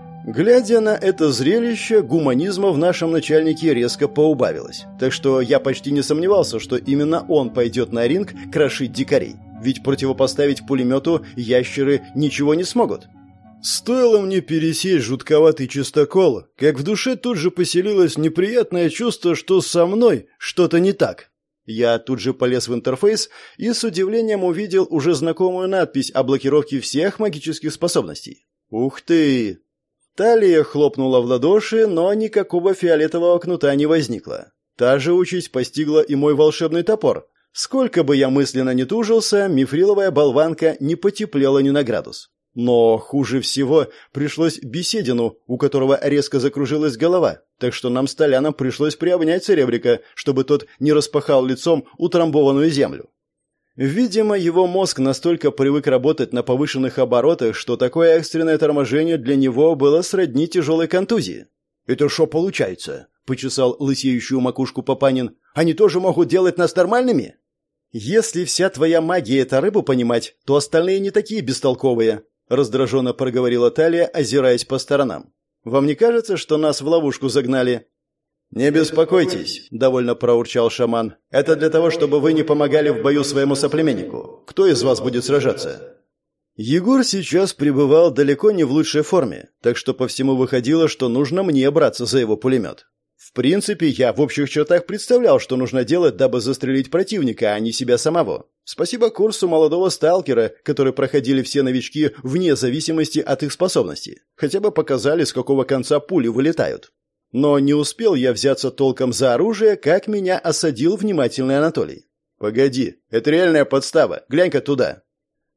S1: Глядя на это зрелище, гуманизма в нашем начальнике резко поубавилось. Так что я почти не сомневался, что именно он пойдет на ринг крошить дикарей. Ведь противопоставить пулемету ящеры ничего не смогут. Стоило мне пересечь жутковатый чистокол, как в душе тут же поселилось неприятное чувство, что со мной что-то не так. Я тут же полез в интерфейс и с удивлением увидел уже знакомую надпись о блокировке всех магических способностей. Ух ты! Талия хлопнула в ладоши, но никакого фиолетового кнута не возникло. Та же участь постигла и мой волшебный топор. Сколько бы я мысленно не тужился, мифриловая болванка не потеплела ни на градус. Но хуже всего пришлось Беседину, у которого резко закружилась голова, так что нам с Толяном пришлось приобнять Серебрика, чтобы тот не распахал лицом утрамбованную землю. Видимо, его мозг настолько привык работать на повышенных оборотах, что такое экстренное торможение для него было сродни тяжелой контузии. «Это шо получается?» — почесал лысеющую макушку Папанин. «Они тоже могут делать нас нормальными?» «Если вся твоя магия — это рыбу понимать, то остальные не такие бестолковые», — раздраженно проговорила Талия, озираясь по сторонам. «Вам не кажется, что нас в ловушку загнали?» «Не беспокойтесь», — довольно проурчал шаман. «Это для того, чтобы вы не помогали в бою своему соплеменнику. Кто из вас будет сражаться?» Егор сейчас пребывал далеко не в лучшей форме, так что по всему выходило, что нужно мне браться за его пулемет. В принципе, я в общих чертах представлял, что нужно делать, дабы застрелить противника, а не себя самого. Спасибо курсу молодого сталкера, который проходили все новички вне зависимости от их способностей. Хотя бы показали, с какого конца пули вылетают. Но не успел я взяться толком за оружие, как меня осадил внимательный Анатолий. «Погоди, это реальная подстава. Глянь-ка туда».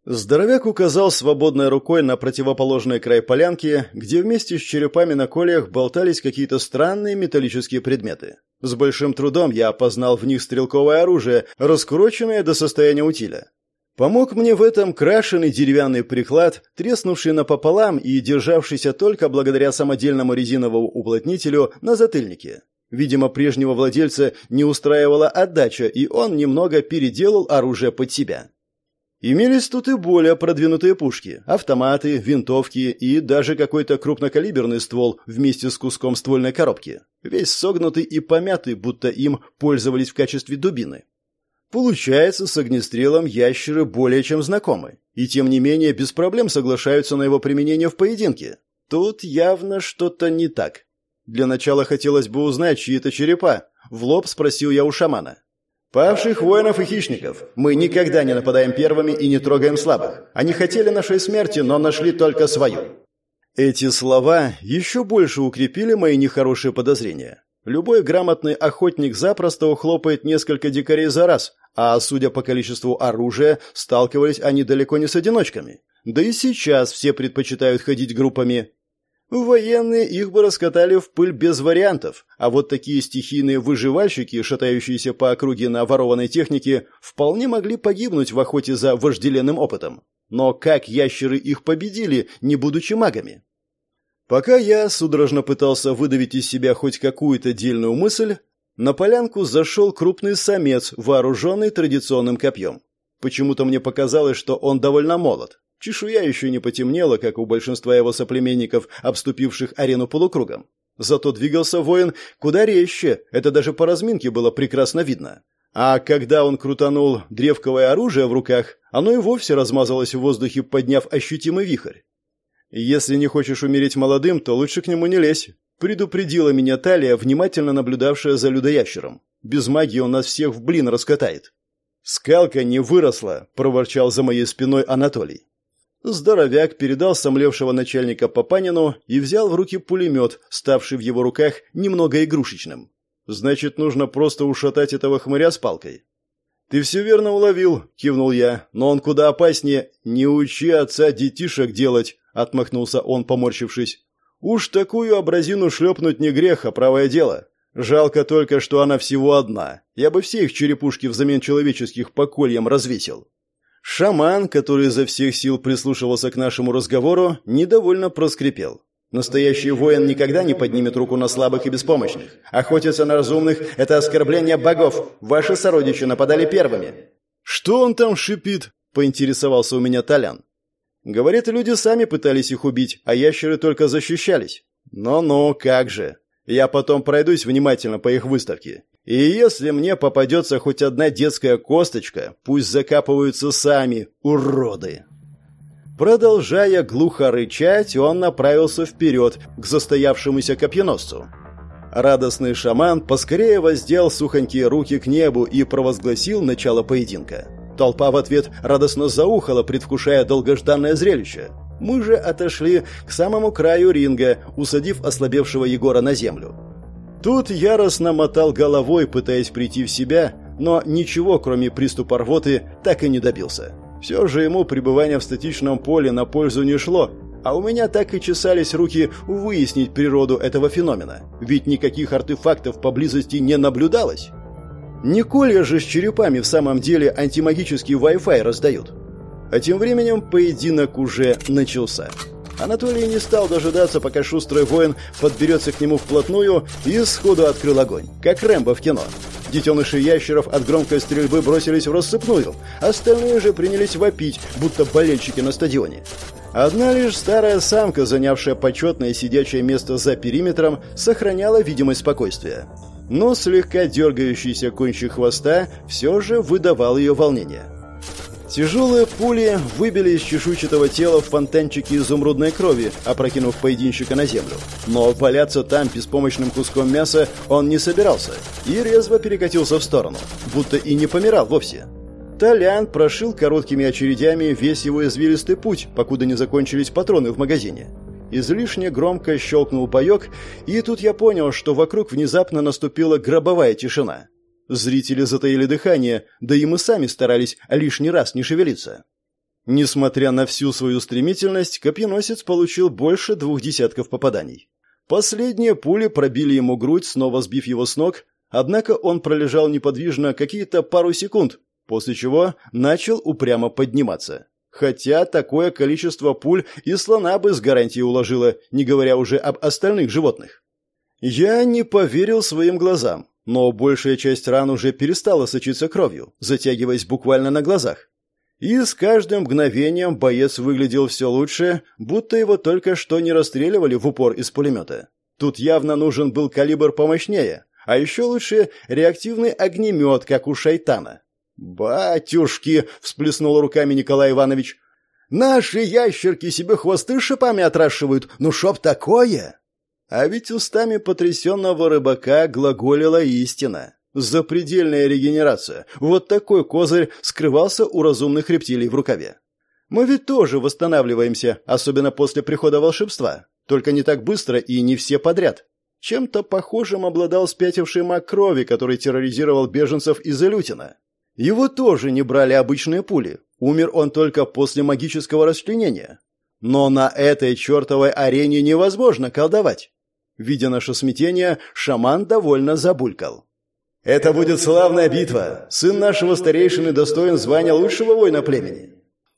S1: Здоровяк указал свободной рукой на противоположный край полянки, где вместе с черепами на кольях болтались какие-то странные металлические предметы. С большим трудом я опознал в них стрелковое оружие, раскуроченное до состояния утиля. Помог мне в этом крашеный деревянный приклад, треснувший напополам и державшийся только благодаря самодельному резиновому уплотнителю на затыльнике. Видимо, прежнего владельца не устраивала отдача, и он немного переделал оружие под себя. Имелись тут и более продвинутые пушки, автоматы, винтовки и даже какой-то крупнокалиберный ствол вместе с куском ствольной коробки, весь согнутый и помятый, будто им пользовались в качестве дубины. Получается, с огнестрелом ящеры более чем знакомы, и тем не менее без проблем соглашаются на его применение в поединке. Тут явно что-то не так. Для начала хотелось бы узнать, чьи это черепа. В лоб спросил я у шамана. «Павших воинов и хищников. Мы никогда не нападаем первыми и не трогаем слабых. Они хотели нашей смерти, но нашли только свою». Эти слова еще больше укрепили мои нехорошие подозрения. Любой грамотный охотник запросто ухлопает несколько дикарей за раз, а, судя по количеству оружия, сталкивались они далеко не с одиночками. Да и сейчас все предпочитают ходить группами. Военные их бы раскатали в пыль без вариантов, а вот такие стихийные выживальщики, шатающиеся по округе на ворованной технике, вполне могли погибнуть в охоте за вожделенным опытом. Но как ящеры их победили, не будучи магами? Пока я судорожно пытался выдавить из себя хоть какую-то дельную мысль, на полянку зашел крупный самец, вооруженный традиционным копьем. Почему-то мне показалось, что он довольно молод. Чешуя еще не потемнела, как у большинства его соплеменников, обступивших арену полукругом. Зато двигался воин куда резче, это даже по разминке было прекрасно видно. А когда он крутанул древковое оружие в руках, оно и вовсе размазалось в воздухе, подняв ощутимый вихрь. «Если не хочешь умереть молодым, то лучше к нему не лезь», — предупредила меня Талия, внимательно наблюдавшая за людоящером. «Без магии он нас всех в блин раскатает». «Скалка не выросла», — проворчал за моей спиной Анатолий. Здоровяк передал сомлевшего начальника Папанину и взял в руки пулемет, ставший в его руках немного игрушечным. «Значит, нужно просто ушатать этого хмыря с палкой». «Ты все верно уловил», — кивнул я, — «но он куда опаснее. Не учи отца детишек делать», — отмахнулся он, поморщившись. «Уж такую образину шлепнуть не грех, а правое дело. Жалко только, что она всего одна. Я бы все их черепушки взамен человеческих по кольям развесил». Шаман, который изо всех сил прислушивался к нашему разговору, недовольно проскрипел. «Настоящий воин никогда не поднимет руку на слабых и беспомощных. Охотиться на разумных – это оскорбление богов. Ваши сородичи нападали первыми». «Что он там шипит?» – поинтересовался у меня Толян. «Говорит, люди сами пытались их убить, а ящеры только защищались». «Ну-ну, как же. Я потом пройдусь внимательно по их выставке. И если мне попадется хоть одна детская косточка, пусть закапываются сами, уроды». Продолжая глухо рычать, он направился вперед, к застоявшемуся копьеносцу. Радостный шаман поскорее воздел сухонькие руки к небу и провозгласил начало поединка. Толпа в ответ радостно заухала, предвкушая долгожданное зрелище. Мы же отошли к самому краю ринга, усадив ослабевшего Егора на землю. Тут яростно мотал головой, пытаясь прийти в себя, но ничего, кроме приступа рвоты, так и не добился. Все же ему пребывание в статичном поле на пользу не шло, а у меня так и чесались руки выяснить природу этого феномена, ведь никаких артефактов поблизости не наблюдалось. Не колья же с черепами в самом деле антимагический Wi-Fi раздают. А тем временем поединок уже начался. Анатолий не стал дожидаться, пока шустрый воин подберется к нему вплотную и сходу открыл огонь, как Рэмбо в кино. Детеныши ящеров от громкой стрельбы бросились в рассыпную, остальные же принялись вопить, будто болельщики на стадионе. Одна лишь старая самка, занявшая почетное сидячее место за периметром, сохраняла видимость спокойствия. Но слегка дергающийся кончик хвоста все же выдавал ее волнение. Тяжелые пули выбили из чешуйчатого тела фонтанчики изумрудной крови, опрокинув поединщика на землю. Но валяться там беспомощным куском мяса он не собирался и резво перекатился в сторону, будто и не помирал вовсе. Толян прошил короткими очередями весь его извилистый путь, покуда не закончились патроны в магазине. Излишне громко щелкнул паёк, и тут я понял, что вокруг внезапно наступила гробовая тишина. Зрители затаили дыхание, да и мы сами старались лишний раз не шевелиться. Несмотря на всю свою стремительность, копьеносец получил больше двух десятков попаданий. Последние пули пробили ему грудь, снова сбив его с ног, однако он пролежал неподвижно какие-то пару секунд, после чего начал упрямо подниматься. Хотя такое количество пуль и слона бы с гарантией уложило, не говоря уже об остальных животных. Я не поверил своим глазам, но большая часть ран уже перестала сочиться кровью, затягиваясь буквально на глазах. И с каждым мгновением боец выглядел все лучше, будто его только что не расстреливали в упор из пулемета. Тут явно нужен был калибр помощнее, а еще лучше реактивный огнемет, как у шайтана. «Батюшки!» — всплеснул руками Николай Иванович. «Наши ящерки себе хвосты шипами отращивают, ну шоб такое!» А ведь устами потрясенного рыбака глаголила истина. Запредельная регенерация. Вот такой козырь скрывался у разумных рептилий в рукаве. Мы ведь тоже восстанавливаемся, особенно после прихода волшебства. Только не так быстро и не все подряд. Чем-то похожим обладал спятивший маг крови, который терроризировал беженцев из Илютина. Его тоже не брали обычные пули. Умер он только после магического расчленения. Но на этой чертовой арене невозможно колдовать. Видя наше смятение, шаман довольно забулькал. «Это будет славная битва. Сын нашего старейшины достоин звания лучшего воина племени».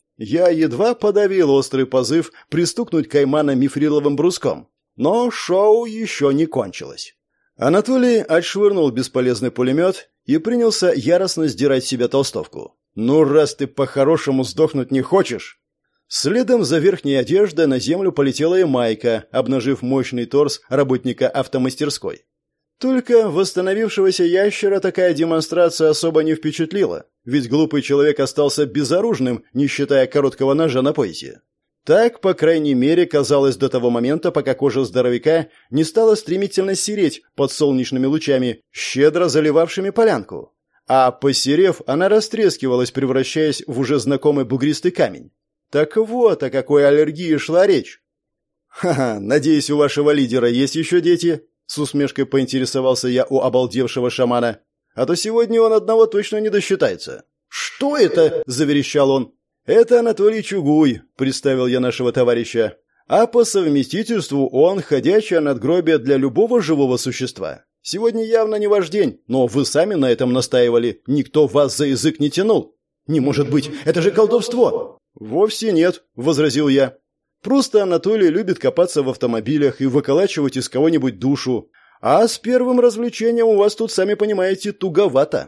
S1: Я едва подавил острый позыв пристукнуть Каймана мифриловым бруском. Но шоу еще не кончилось. Анатолий отшвырнул бесполезный пулемет и принялся яростно сдирать с себя толстовку. «Ну, раз ты по-хорошему сдохнуть не хочешь...» Следом за верхней одеждой на землю полетела и майка, обнажив мощный торс работника автомастерской. Только восстановившегося ящера такая демонстрация особо не впечатлила, ведь глупый человек остался безоружным, не считая короткого ножа на поясе. Так, по крайней мере, казалось до того момента, пока кожа здоровяка не стала стремительно сереть под солнечными лучами, щедро заливавшими полянку. А посерев, она растрескивалась, превращаясь в уже знакомый бугристый камень. Так вот, о какой аллергии шла речь. «Ха-ха, надеюсь, у вашего лидера есть еще дети?» С усмешкой поинтересовался я у обалдевшего шамана. «А то сегодня он одного точно не досчитается». «Что это?» – заверещал он. «Это Анатолий Чугуй», – представил я нашего товарища. «А по совместительству он ходячее надгробие для любого живого существа. Сегодня явно не ваш день, но вы сами на этом настаивали. Никто вас за язык не тянул». «Не может быть, это же колдовство!» «Вовсе нет», – возразил я. «Просто Анатолий любит копаться в автомобилях и выколачивать из кого-нибудь душу. А с первым развлечением у вас тут, сами понимаете, туговато».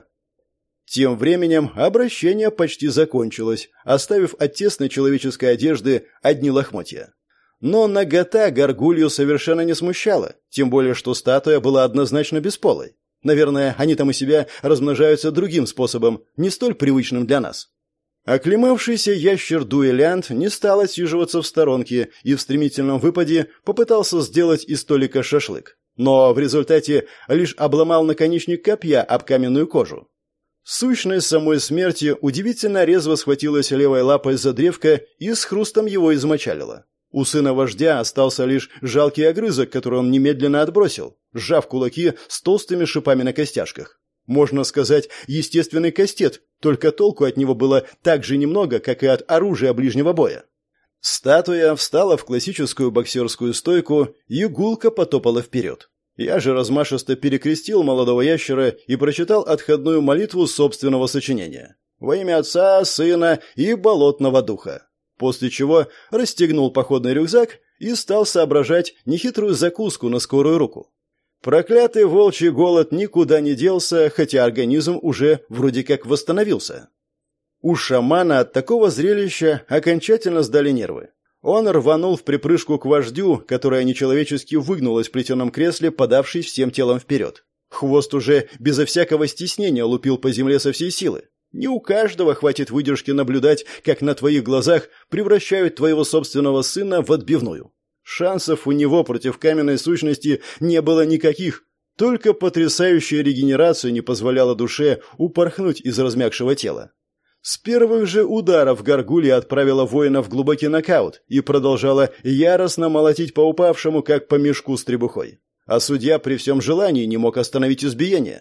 S1: Тем временем обращение почти закончилось, оставив от тесной человеческой одежды одни лохмотья. Но нагота горгулью совершенно не смущала, тем более что статуя была однозначно бесполой. Наверное, они там у себя размножаются другим способом, не столь привычным для нас. Оклемавшийся ящер-дуэлянт не стал отсиживаться в сторонке и в стремительном выпаде попытался сделать из столика шашлык. Но в результате лишь обломал наконечник копья об каменную кожу. Сущность самой смерти удивительно резво схватилась левой лапой за древко и с хрустом его измочалила. У сына вождя остался лишь жалкий огрызок, который он немедленно отбросил, сжав кулаки с толстыми шипами на костяшках. Можно сказать, естественный кастет, только толку от него было так же немного, как и от оружия ближнего боя. Статуя встала в классическую боксерскую стойку и гулко потопала вперед. Я же размашисто перекрестил молодого ящера и прочитал отходную молитву собственного сочинения. Во имя Отца, Сына и Болотного Духа. После чего расстегнул походный рюкзак и стал соображать нехитрую закуску на скорую руку. Проклятый волчий голод никуда не делся, хотя организм уже вроде как восстановился. У шамана от такого зрелища окончательно сдали нервы. Он рванул в припрыжку к вождю, которая нечеловечески выгнулась в плетеном кресле, подавшись всем телом вперед. Хвост уже безо всякого стеснения лупил по земле со всей силы. Не у каждого хватит выдержки наблюдать, как на твоих глазах превращают твоего собственного сына в отбивную. Шансов у него против каменной сущности не было никаких, только потрясающая регенерация не позволяла душе упорхнуть из размягшего тела. С первых же ударов горгулья отправила воина в глубокий нокаут и продолжала яростно молотить по упавшему, как по мешку с требухой. А судья при всем желании не мог остановить избиение.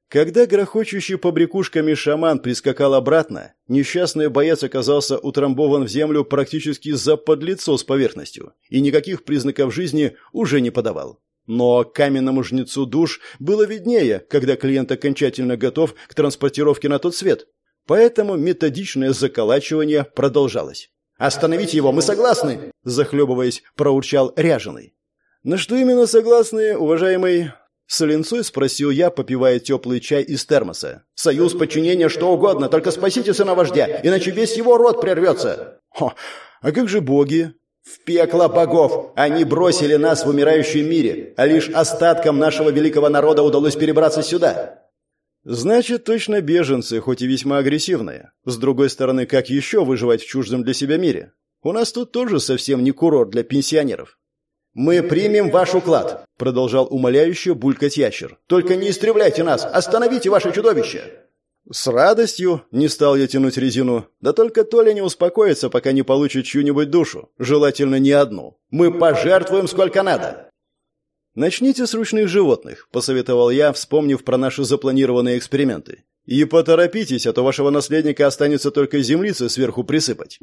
S1: Когда грохочущий побрякушками шаман прискакал обратно, несчастный боец оказался утрамбован в землю практически заподлицо с поверхностью и никаких признаков жизни уже не подавал. Но каменному жнецу душ было виднее, когда клиент окончательно готов к транспортировке на тот свет. Поэтому методичное заколачивание продолжалось. «Остановите его, мы согласны!» – захлебываясь, проурчал ряженый. «На что именно согласны, уважаемый?» С линцой спросил я, попивая теплый чай из термоса. «Союз, подчинение, что угодно, только спасите сына вождя, иначе весь его род прервется!» «Хо, а как же боги?» «В пекло богов! Они бросили нас в умирающем мире, а лишь остаткам нашего великого народа удалось перебраться сюда!» «Значит, точно беженцы, хоть и весьма агрессивные. С другой стороны, как еще выживать в чуждом для себя мире? У нас тут тоже совсем не курорт для пенсионеров». «Мы примем ваш уклад», — продолжал умоляюще булькать ящер. «Только не истребляйте нас! Остановите ваше чудовище!» «С радостью!» — не стал я тянуть резину. «Да только Толя не успокоится, пока не получит чью-нибудь душу. Желательно не одну. Мы пожертвуем сколько надо!» «Начните с ручных животных», — посоветовал я, вспомнив про наши запланированные эксперименты. «И поторопитесь, а то вашего наследника останется только землицы сверху присыпать».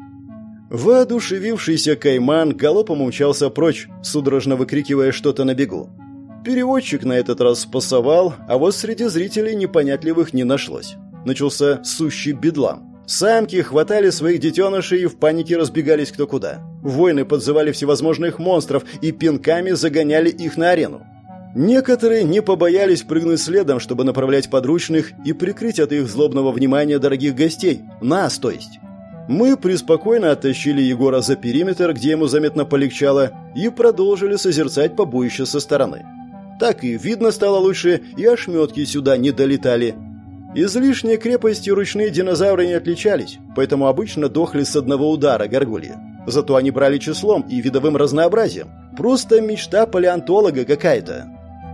S1: Воодушевившийся кайман галопом умчался прочь, судорожно выкрикивая что-то на бегу. Переводчик на этот раз спасовал, а вот среди зрителей непонятливых не нашлось. Начался сущий бедлам. Самки хватали своих детенышей и в панике разбегались кто куда. Воины подзывали всевозможных монстров и пинками загоняли их на арену. Некоторые не побоялись прыгнуть следом, чтобы направлять подручных и прикрыть от их злобного внимания дорогих гостей. Нас, то есть. Мы преспокойно оттащили Егора за периметр, где ему заметно полегчало, и продолжили созерцать побоище со стороны. Так и видно стало лучше, и ошметки сюда не долетали. Излишней крепостью ручные динозавры не отличались, поэтому обычно дохли с одного удара горгульи. Зато они брали числом и видовым разнообразием. Просто мечта палеонтолога какая-то.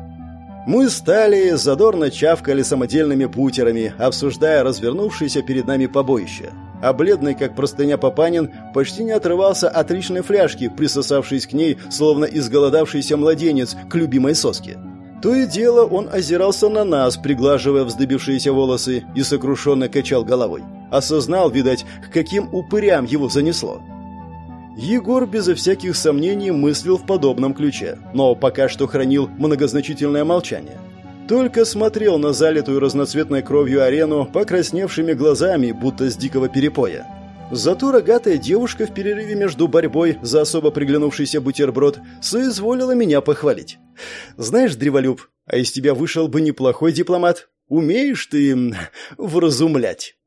S1: Мы стали задорно чавкали самодельными бутерами, обсуждая развернувшееся перед нами побоище. А бледный, как простыня Папанин, почти не отрывался от личной фляжки, присосавшись к ней, словно изголодавшийся младенец к любимой соске. То и дело он озирался на нас, приглаживая вздыбившиеся волосы, и сокрушенно качал головой. Осознал, видать, к каким упырям его занесло. Егор безо всяких сомнений мыслил в подобном ключе, но пока что хранил многозначительное молчание. Только смотрел на залитую разноцветной кровью арену покрасневшими глазами, будто с дикого перепоя. Зато рогатая девушка в перерыве между борьбой за особо приглянувшийся бутерброд соизволила меня похвалить. «Знаешь, Древолюб, а из тебя вышел бы неплохой дипломат. Умеешь ты вразумлять».